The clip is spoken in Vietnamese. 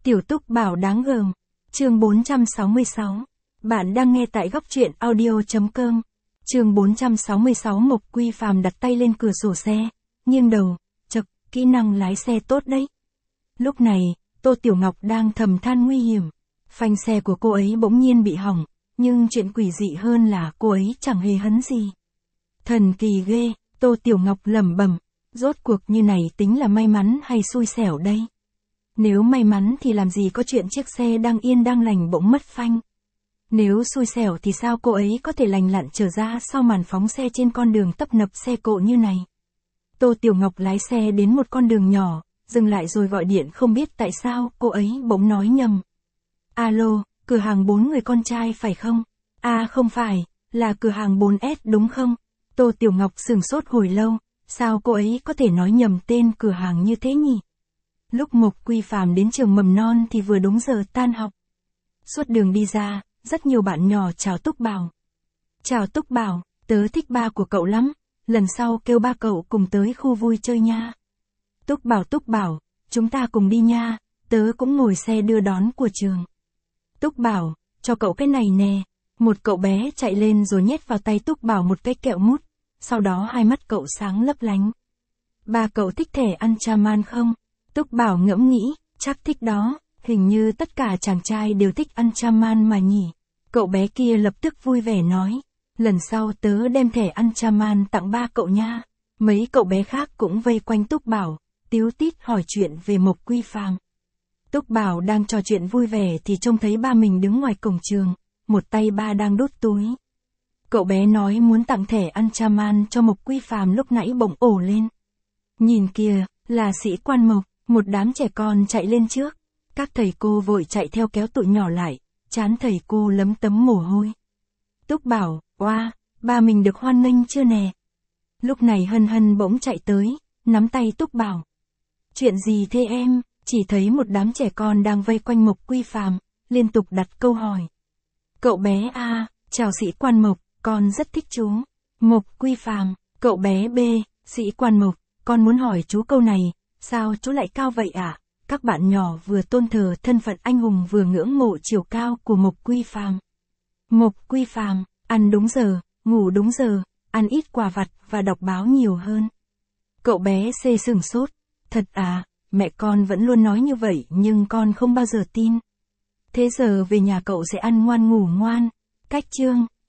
Tiểu Túc Bảo đáng gờm. Chương 466. Bạn đang nghe tại góc truyện audio.com. Chương 466. Mộc Quy Phàm đặt tay lên cửa sổ xe, nghiêng đầu, chậc, kỹ năng lái xe tốt đấy. Lúc này, Tô Tiểu Ngọc đang thầm than nguy hiểm. Phanh xe của cô ấy bỗng nhiên bị hỏng, nhưng chuyện quỷ dị hơn là cô ấy chẳng hề hấn gì. Thần kỳ ghê, Tô Tiểu Ngọc lẩm bẩm, rốt cuộc như này tính là may mắn hay xui xẻo đây? Nếu may mắn thì làm gì có chuyện chiếc xe đang yên đang lành bỗng mất phanh. Nếu xui xẻo thì sao cô ấy có thể lành lặn trở ra sau màn phóng xe trên con đường tấp nập xe cộ như này? Tô Tiểu Ngọc lái xe đến một con đường nhỏ, dừng lại rồi gọi điện, không biết tại sao cô ấy bỗng nói nhầm. Alo, cửa hàng 4 người con trai phải không? À không phải, là cửa hàng 4S đúng không? Tô Tiểu Ngọc sửng sốt hồi lâu, sao cô ấy có thể nói nhầm tên cửa hàng như thế nhỉ? Lúc Mộc Quy Phàm đến trường mầm non thì vừa đúng giờ tan học. Suốt đường đi ra, rất nhiều bạn nhỏ chào Túc Bảo. Chào Túc Bảo, tớ thích ba của cậu lắm, lần sau kêu ba cậu cùng tới khu vui chơi nha. Túc Bảo, chúng ta cùng đi nha, tớ cũng ngồi xe đưa đón của trường. Túc Bảo, cho cậu cái này nè. Một cậu bé chạy lên rồi nhét vào tay Túc Bảo một cái kẹo mút, sau đó hai mắt cậu sáng lấp lánh. Ba cậu thích thẻ ăn chaman không? Túc Bảo ngẫm nghĩ, chắc thích đó, hình như tất cả chàng trai đều thích ăn chaman mà nhỉ. Cậu bé kia lập tức vui vẻ nói, lần sau tớ đem thẻ ăn chaman tặng ba cậu nha. Mấy cậu bé khác cũng vây quanh Túc Bảo, tíu tít hỏi chuyện về Mộc Quy Phàm. Túc Bảo đang trò chuyện vui vẻ thì trông thấy ba mình đứng ngoài cổng trường, một tay ba đang đút túi. Cậu bé nói muốn tặng thẻ ăn chaman cho Mộc Quy Phàm, lúc nãy bỗng ồ lên. Nhìn kìa, là sĩ quan Mộc. Một đám trẻ con chạy lên trước, các thầy cô vội chạy theo kéo tụi nhỏ lại, trán thầy cô lấm tấm mồ hôi. Túc Bảo, oa, ba mình được hoan nghênh chưa nè? Lúc này Hân Hân bỗng chạy tới, nắm tay Túc Bảo. Chuyện gì thế em? Chỉ thấy một đám trẻ con đang vây quanh Mộc Quy Phàm, liên tục đặt câu hỏi. Cậu bé A, chào sĩ quan Mộc, con rất thích chú. Mộc Quy Phàm, cậu bé B, sĩ quan Mộc, con muốn hỏi chú câu này. Sao chú lại cao vậy ạ? Các bạn nhỏ vừa tôn thờ thân phận anh hùng vừa ngưỡng mộ chiều cao của Mộc Quy Phàm. Mộc Quy Phàm, ăn đúng giờ, ngủ đúng giờ, ăn ít quà vặt và đọc báo nhiều hơn. Cậu bé C sửng sốt. Thật à, mẹ con vẫn luôn nói như vậy nhưng con không bao giờ tin. Thế giờ về nhà cậu sẽ ăn ngoan ngủ ngoan. Cách chương.